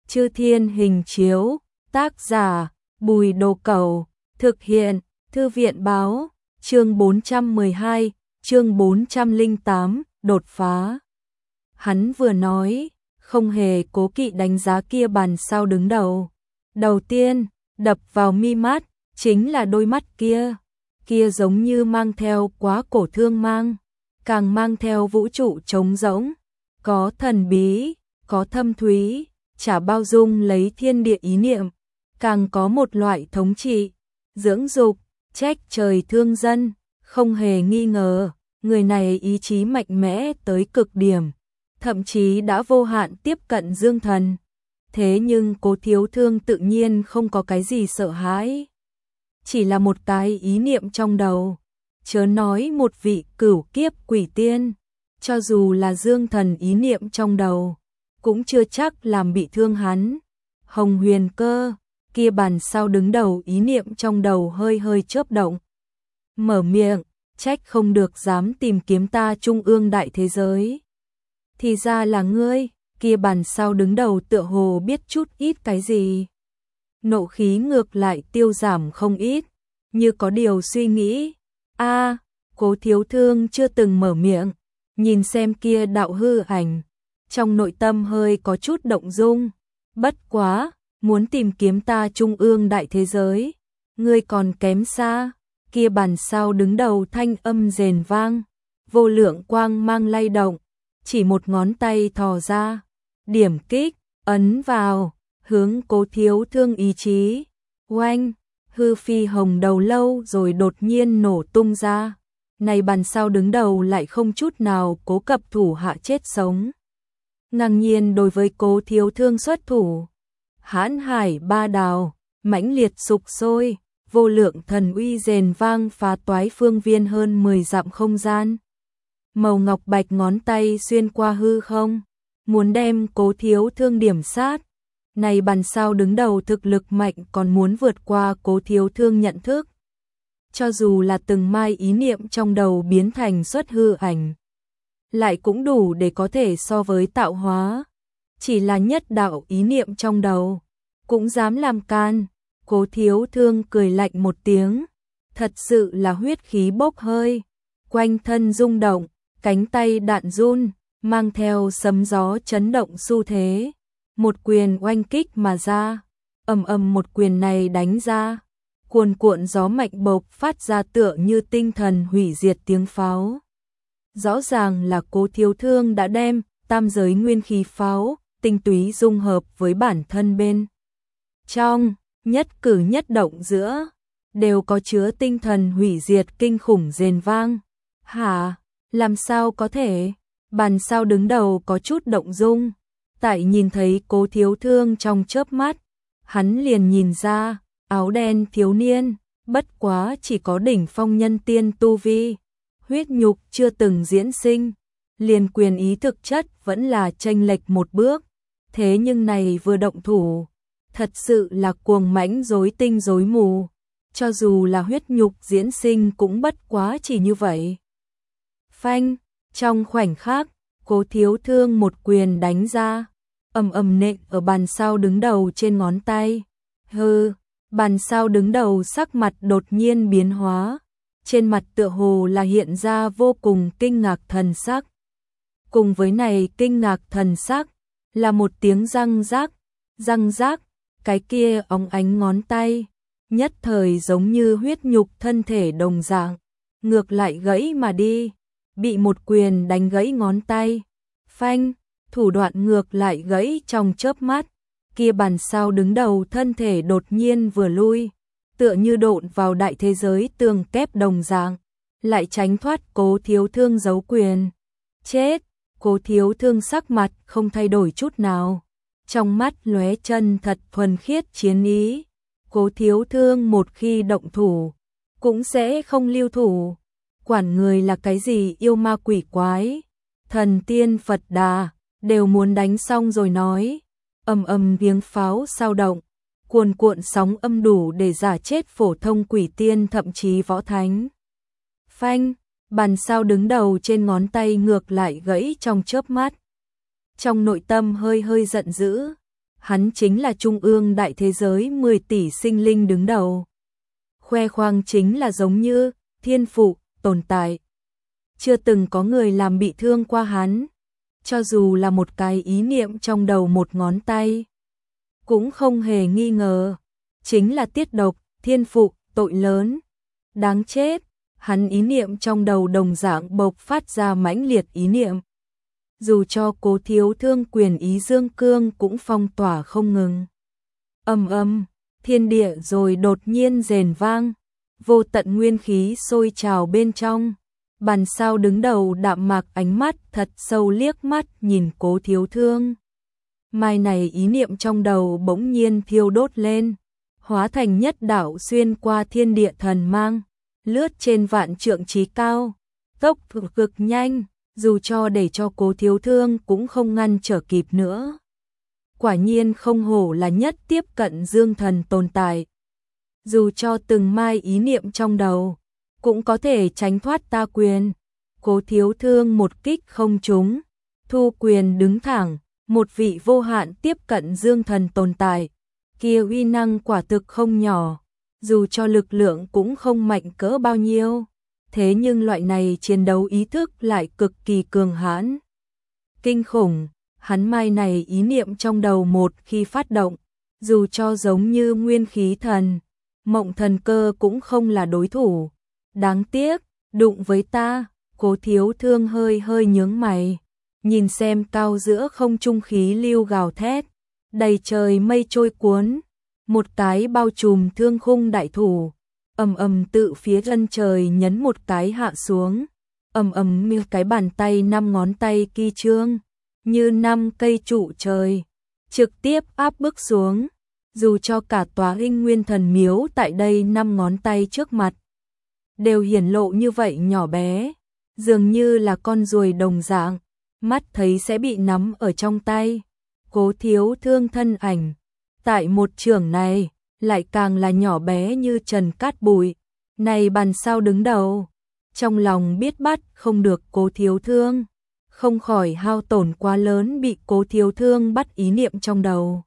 Chư Thiên Hình Chiếu, tác giả, Bùi Đồ Cẩu, thực hiện, Thư viện Báo, chương 412, chương 408, đột phá. Hắn vừa nói, không hề cố kỵ đánh giá kia bàn sao đứng đầu. Đầu tiên, đập vào mi mắt, chính là đôi mắt kia. Kia giống như mang theo quá cổ thương mang, càng mang theo vũ trụ trống rỗng, có thần bí, có thâm thúy, chả bao dung lấy thiên địa ý niệm, càng có một loại thống trị, dưỡng dục, trách trời thương dân, không hề nghi ngờ, người này ý chí mạnh mẽ tới cực điểm, thậm chí đã vô hạn tiếp cận dương thần. Thế nhưng Cố Thiếu Thương tự nhiên không có cái gì sợ hãi, chỉ là một cái ý niệm trong đầu, chớ nói một vị cửu kiếp quỷ tiên, cho dù là dương thần ý niệm trong đầu, cũng chưa chắc làm bị thương hắn. Hồng Huyền Cơ, kia bàn sao đứng đầu ý niệm trong đầu hơi hơi chớp động. Mở miệng, trách không được dám tìm kiếm ta trung ương đại thế giới. Thì ra là ngươi, kia bàn sao đứng đầu tựa hồ biết chút ít cái gì. Nộ khí ngược lại tiêu giảm không ít, như có điều suy nghĩ. Cố Thiếu Thương chưa từng mở miệng, nhìn xem kia đạo hư ảnh, trong nội tâm hơi có chút động dung. Bất quá, muốn tìm kiếm ta trung ương đại thế giới, ngươi còn kém xa. Kia bàn sao đứng đầu thanh âm rền vang, vô lượng quang mang lay động, chỉ một ngón tay thò ra, điểm kích, ấn vào, hướng Cố Thiếu Thương ý chí. Oanh, hư phi hồng đầu lâu rồi đột nhiên nổ tung ra. Này bàn sao đứng đầu lại không chút nào cố cập thủ hạ chết sống, ngang nhiên đối với Cố Thiếu Thương xuất thủ. Hãn hải ba đào, mãnh liệt sục sôi, vô lượng thần uy rền vang phá toái phương viên hơn 10 dặm không gian. Màu ngọc bạch ngón tay xuyên qua hư không, muốn đem Cố Thiếu Thương điểm sát. Này bàn sao đứng đầu thực lực mạnh còn muốn vượt qua Cố Thiếu Thương nhận thức. Cho dù là từng mai ý niệm trong đầu biến thành xuất hư ảnh, lại cũng đủ để có thể so với tạo hóa. Chỉ là nhất đạo ý niệm trong đầu, cũng dám làm can. Cố Thiếu Thương cười lạnh một tiếng, thật sự là huyết khí bốc hơi, quanh thân rung động, cánh tay đạn run, mang theo sấm gió chấn động xu thế. Một quyền oanh kích mà ra, ầm ầm một quyền này đánh ra, cuồn cuộn gió mạnh bộc phát ra tựa như tinh thần hủy diệt tiếng pháo. Rõ ràng là Cố Thiếu Thương đã đem tam giới nguyên khí pháo tinh túy dung hợp với bản thân bên trong, nhất cử nhất động giữa đều có chứa tinh thần hủy diệt kinh khủng rền vang. Hả? Làm sao có thể? Bàn sao đứng đầu có chút động dung. Tại nhìn thấy Cố Thiếu Thương trong chớp mắt, hắn liền nhìn ra, áo đen thiếu niên, bất quá chỉ có đỉnh phong nhân tiên tu vi, huyết nhục chưa từng diễn sinh, liền quyền ý thực chất vẫn là chênh lệch một bước. Thế nhưng này vừa động thủ, thật sự là cuồng mãnh rối tinh rối mù, cho dù là huyết nhục diễn sinh cũng bất quá chỉ như vậy. Phanh, trong khoảnh khắc, Cố Thiếu Thương một quyền đánh ra, ầm ầm nện ở bàn sao đứng đầu trên ngón tay. Hừ, bàn sao đứng đầu sắc mặt đột nhiên biến hóa, trên mặt tựa hồ là hiện ra vô cùng kinh ngạc thần sắc. Cùng với này kinh ngạc thần sắc, là một tiếng răng rác, cái kia óng ánh ngón tay, nhất thời giống như huyết nhục thân thể đồng dạng, ngược lại gãy mà đi, bị một quyền đánh gãy ngón tay. Phanh, thủ đoạn ngược lại gãy trong chớp mắt, kia bàn sao đứng đầu thân thể đột nhiên vừa lui, tựa như độn vào đại thế giới tường kép đồng dạng, lại tránh thoát Cố Thiếu Thương giấu quyền. Chết! Cố Thiếu Thương sắc mặt không thay đổi chút nào, trong mắt lóe chân thật thuần khiết chiến ý. Cố Thiếu Thương một khi động thủ, cũng sẽ không lưu thủ, quản người là cái gì yêu ma quỷ quái, thần tiên Phật Đà, đều muốn đánh xong rồi nói. Ầm ầm tiếng pháo sao động, cuồn cuộn sóng âm đủ để giả chết phổ thông quỷ tiên thậm chí võ thánh. Phanh, bàn sao đứng đầu trên ngón tay ngược lại gãy trong chớp mắt. Trong nội tâm hơi hơi giận dữ, hắn chính là trung ương đại thế giới 10 tỷ sinh linh đứng đầu. Khoe khoang chính là giống như thiên phụ tồn tại. Chưa từng có người làm bị thương qua hắn, cho dù là một cái ý niệm trong đầu một ngón tay. Cũng không hề nghi ngờ, chính là tiết độc, thiên phụ, tội lớn. Đáng chết, hắn ý niệm trong đầu đồng dạng bộc phát ra mãnh liệt ý niệm. Dù cho Cố Thiếu Thương quyền ý dương cương cũng phong tỏa không ngừng. Ầm, thiên địa rồi đột nhiên rền vang, vô tận nguyên khí sôi trào bên trong. Bàn sao đứng đầu đạm mạc ánh mắt thật sâu liếc mắt nhìn Cố Thiếu Thương. Mai này ý niệm trong đầu bỗng nhiên thiêu đốt lên, hóa thành nhất đạo xuyên qua thiên địa thần mang, lướt trên vạn trượng chí cao, tốc cực nhanh, dù cho để cho Cố Thiếu Thương cũng không ngăn trở kịp nữa. Quả nhiên không hổ là nhất tiếp cận dương thần tồn tại. Dù cho từng mai ý niệm trong đầu, cũng có thể tránh thoát ta quyền. Cố Thiếu Thương một kích không trúng, thu quyền đứng thẳng, một vị vô hạn tiếp cận dương thần tồn tại. Kia uy năng quả thực không nhỏ, dù cho lực lượng cũng không mạnh cỡ bao nhiêu. Thế nhưng loại này chiến đấu ý thức lại cực kỳ cường hãn. Kinh khủng, hắn mai này ý niệm trong đầu một khi phát động, dù cho giống như nguyên khí thần, mộng thần cơ cũng không là đối thủ. Đáng tiếc, đụng với ta, Cố Thiếu Thương hơi hơi nhướng mày, nhìn xem cao giữa không trung khí lưu gào thét, đầy trời mây trôi cuốn, một cái bao trùm thương khung đại thủ, tự phía chân trời nhấn một cái hạ xuống, như cái bàn tay 5 ngón tay kỳ trương, như 5 cây trụ trời, trực tiếp áp bức xuống, dù cho cả tòa Hinh Nguyên Thần Miếu tại đây 5 ngón tay trước mặt đều hiển lộ như vậy nhỏ bé, dường như là con ruồi đồng dạng, mắt thấy sẽ bị nắm ở trong tay. Cố Thiếu Thương thân ảnh tại một chưởng này lại càng là nhỏ bé như trần cát bụi. Này bàn sao đứng đầu, trong lòng biết bắt không được Cố Thiếu Thương, không khỏi hao tổn quá lớn, bị Cố Thiếu Thương bắt ý niệm trong đầu,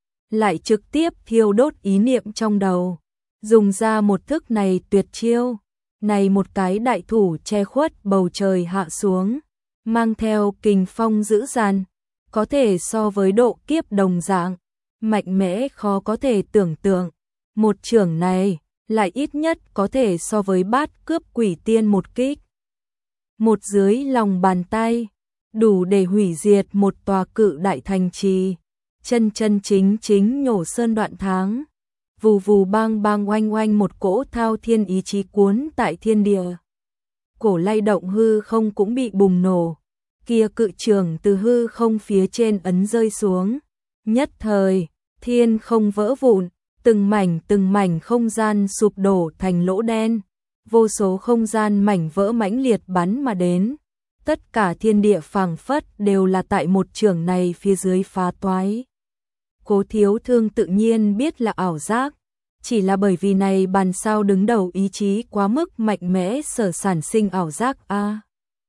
lại trực tiếp thiêu đốt ý niệm trong đầu, dùng ra một thức này tuyệt chiêu. Này một cái đại thủ che khuất bầu trời hạ xuống, mang theo kình phong dữ dằn, có thể so với độ kiếp đồng dạng, mạnh mẽ khó có thể tưởng tượng. Một chưởng này lại ít nhất có thể so với bát cướp quỷ tiên một kích. Một dưới lòng bàn tay, đủ để hủy diệt một tòa cự đại thành trì, chân chính nhổ sơn đoạn tháng. Vù vù bang bang oanh oanh, một cỗ thao thiên ý chí cuốn tại thiên địa. Cổ lay động hư không cũng bị bùng nổ. Kia cự trường từ hư không phía trên ấn rơi xuống. Nhất thời, thiên không vỡ vụn, từng mảnh không gian sụp đổ thành lỗ đen. Vô số không gian mảnh vỡ mãnh liệt bắn mà đến. Tất cả thiên địa phảng phất đều là tại một trường này phía dưới phá toái. Cố Thiếu Thương tự nhiên biết là ảo giác, chỉ là bởi vì này bàn sao đứng đầu ý chí quá mức mạnh mẽ sở sản sinh ảo giác a.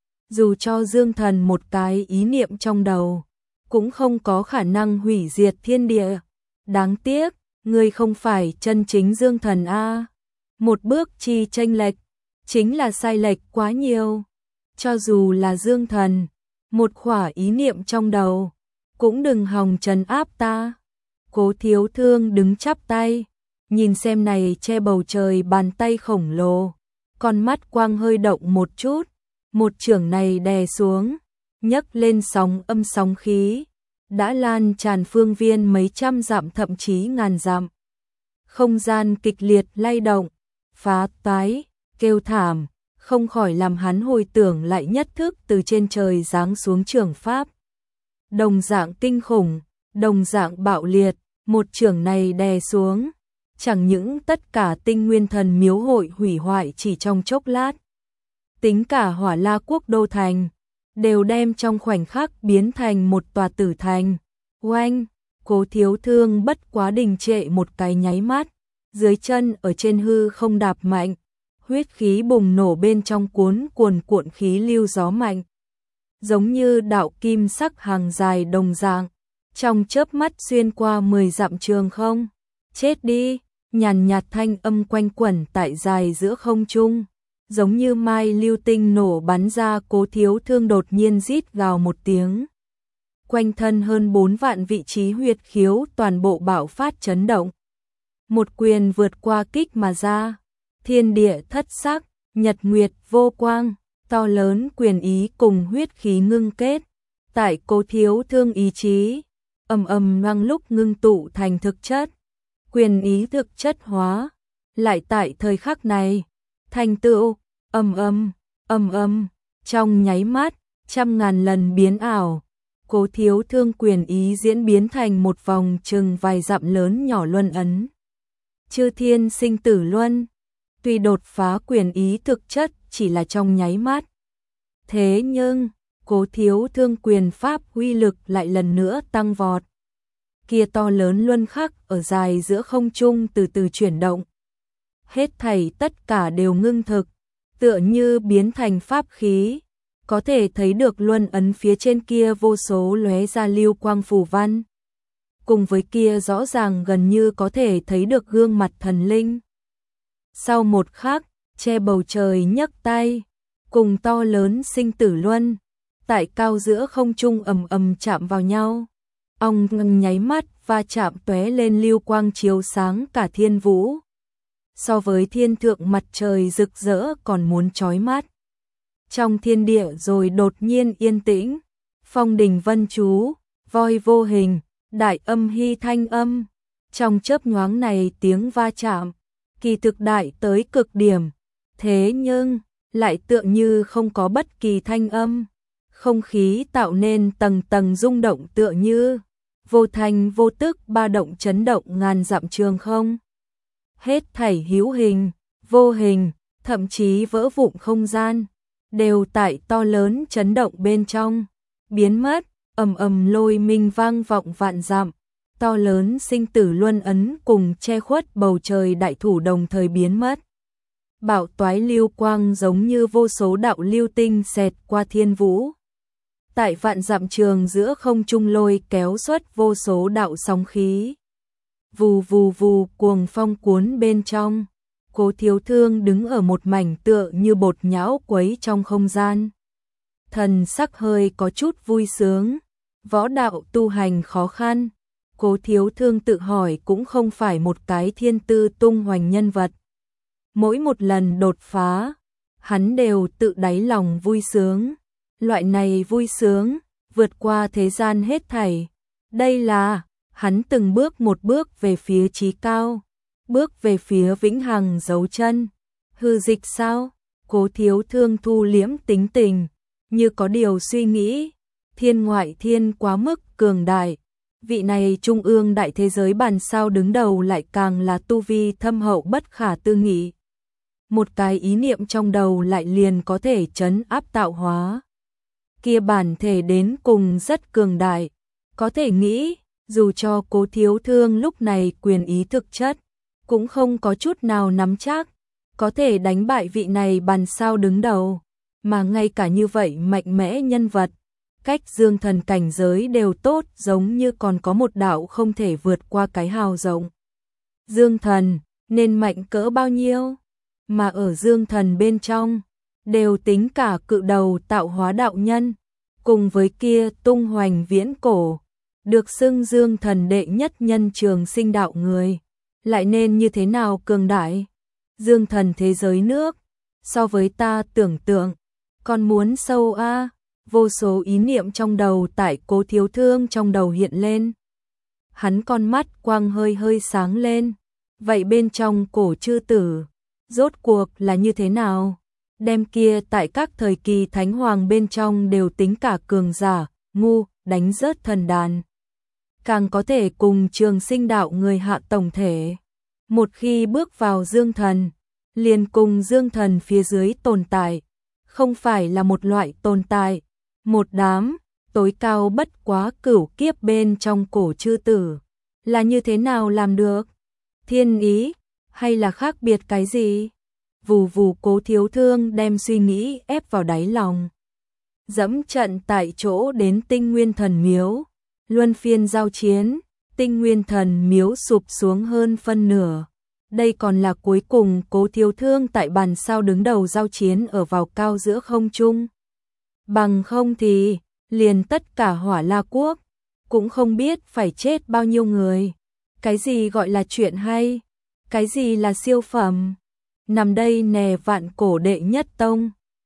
Dù cho dương thần một cái ý niệm trong đầu, cũng không có khả năng hủy diệt thiên địa. Đáng tiếc, người không phải chân chính dương thần a. Một bước chi chênh lệch, chính là sai lệch quá nhiều. Cho dù là dương thần, một khỏa ý niệm trong đầu, cũng đừng hòng trấn áp ta. Cố Thiếu Thương đứng chắp tay, nhìn xem này che bầu trời bàn tay khổng lồ, con mắt quang hơi động một chút, một chưởng này đè xuống, nhấc lên sóng âm sóng khí, đã lan tràn phương viên mấy trăm dặm thậm chí ngàn dặm. Không gian kịch liệt lay động, phá toái, kêu thảm, không khỏi làm hắn hồi tưởng lại nhất thức từ trên trời giáng xuống chưởng pháp. Đồng dạng kinh khủng, đồng dạng bạo liệt, một chưởng này đè xuống, chẳng những tất cả Tinh Nguyên Thần Miếu hội hủy hoại chỉ trong chốc lát, tính cả Hỏa La Quốc đô thành, đều đem trong khoảnh khắc biến thành một tòa tử thành. Oanh, Cố Thiếu Thương bất quá đình trệ một cái nháy mắt, dưới chân ở trên hư không đạp mạnh, huyết khí bùng nổ bên trong cuồn cuộn khí lưu gió mạnh, giống như đạo kim sắc hàng dài đồng dạng, trong chớp mắt xuyên qua 10 dặm trường không. Chết đi, nhàn nhạt thanh âm quanh quẩn tại dài giữa không trung, giống như mai lưu tinh nổ bắn ra. Cố Thiếu Thương đột nhiên rít gào một tiếng. Quanh thân hơn 4 vạn vị trí huyệt khiếu toàn bộ bạo phát chấn động. Một quyền vượt qua kích mà ra, thiên địa thất sắc, nhật nguyệt vô quang, to lớn quyền ý cùng huyết khí ngưng kết, tại Cố Thiếu Thương ý chí, ầm ầm loang lúc ngưng tụ thành thực chất, quyền ý thực chất hóa, lại tại thời khắc này, thành tựu, ầm ầm, trong nháy mắt, trăm ngàn lần biến ảo. Cố Thiếu Thương quyền ý diễn biến thành một vòng chừng vài dặm lớn nhỏ luân ấn. Chư thiên sinh tử luân, tuy đột phá quyền ý thực chất chỉ là trong nháy mắt. Thế nhưng, Cố Thiếu Thương quyền pháp uy lực lại lần nữa tăng vọt. Kia to lớn luân khắc ở dài giữa không trung từ từ chuyển động. Hết thảy tất cả đều ngưng thực, tựa như biến thành pháp khí. Có thể thấy được luân ấn phía trên kia vô số lóe ra lưu quang phù văn. Cùng với kia rõ ràng gần như có thể thấy được gương mặt thần linh. Sau một khắc, che bầu trời nhấc tay, cùng to lớn sinh tử luân, tại cao giữa không trung ầm ầm chạm vào nhau. Ong ngừng nháy mắt va chạm tóe lên lưu quang chiếu sáng cả thiên vũ. So với thiên thượng mặt trời rực rỡ còn muốn chói mắt. Trong thiên địa rồi đột nhiên yên tĩnh, phong đình vân chú, voi vô hình, đại âm hy thanh âm. Trong chớp nhoáng này tiếng va chạm, kỳ thực đại tới cực điểm, thế nhưng, lại tựa như không có bất kỳ thanh âm. Không khí tạo nên tầng tầng rung động tựa như, vô thành vô tức ba động chấn động ngàn dặm trường không. Hết thảy hữu hình, vô hình, thậm chí vỡ vụn không gian, đều tại to lớn chấn động bên trong, biến mất, ầm ầm lôi minh vang vọng vạn dặm, to lớn sinh tử luân ấn cùng che khuất bầu trời đại thủ đồng thời biến mất. Bạo toái lưu quang giống như vô số đạo lưu tinh xẹt qua thiên vũ. Tại vạn dặm trường giữa không trung lôi kéo xuất vô số đạo sóng khí. Vù vù vù cuồng phong cuốn bên trong. Cố Thiếu Thương đứng ở một mảnh tựa như bột nhão quấy trong không gian. Thần sắc hơi có chút vui sướng. Võ đạo tu hành khó khăn. Cố Thiếu Thương tự hỏi cũng không phải một cái thiên tư tung hoành nhân vật. Mỗi một lần đột phá, hắn đều tự đáy lòng vui sướng. Loại này vui sướng, vượt qua thế gian hết thảy. Đây là, hắn từng bước một bước về phía chí cao. Bước về phía vĩnh hằng dấu chân. Hư dịch sao? Cố Thiếu Thương thu liễm tính tình, như có điều suy nghĩ. Thiên ngoại thiên quá mức cường đại. Vị này trung ương đại thế giới bàn sao đứng đầu lại càng là tu vi thâm hậu bất khả tư nghị. Một cái ý niệm trong đầu lại liền có thể trấn áp tạo hóa. Kia bản thể đến cùng rất cường đại. Có thể nghĩ, dù cho Cố Thiếu Thương lúc này quyền ý thực chất, cũng không có chút nào nắm chắc, có thể đánh bại vị này bàn sao đứng đầu, mà ngay cả như vậy mạnh mẽ nhân vật, cách dương thần cảnh giới đều tốt giống như còn có một đạo không thể vượt qua cái hào rộng. Dương thần, nên mạnh cỡ bao nhiêu? Mà ở dương thần bên trong, đều tính cả cự đầu tạo hóa đạo nhân, cùng với kia tung hoành viễn cổ, được xưng dương thần đệ nhất nhân trường sinh đạo người. Lại nên như thế nào cường đại? Dương thần thế giới nước, so với ta tưởng tượng, còn muốn sâu a. Vô số ý niệm trong đầu tại Cố Thiếu Thương trong đầu hiện lên. Hắn con mắt quang hơi hơi sáng lên. Vậy bên trong cổ chư tử, rốt cuộc là như thế nào? Đem kia tại các thời kỳ thánh hoàng bên trong đều tính cả cường giả, ngu, đánh rớt thần đàn. Càng có thể cùng trường sinh đạo người hạ tổng thể. Một khi bước vào dương thần, liền cùng dương thần phía dưới tồn tại, không phải là một loại tồn tại, một đám, tối cao bất quá cửu kiếp bên trong cổ chư tử. Là như thế nào làm được? Thiên ý, hay là khác biệt cái gì? Vù vù Cố Thiếu Thương đem suy nghĩ ép vào đáy lòng. Dẫm trận tại chỗ đến Tinh Nguyên Thần Miếu, luân phiên giao chiến, Tinh Nguyên Thần Miếu sụp xuống hơn phân nửa. Đây còn là cuối cùng Cố Thiếu Thương tại bàn sao đứng đầu giao chiến ở vào cao giữa không trung. Bằng không thì, liền tất cả Hỏa La Quốc, cũng không biết phải chết bao nhiêu người. Cái gì gọi là chuyện hay? Cái gì là siêu phẩm? Nằm đây nè vạn cổ đệ nhất tông.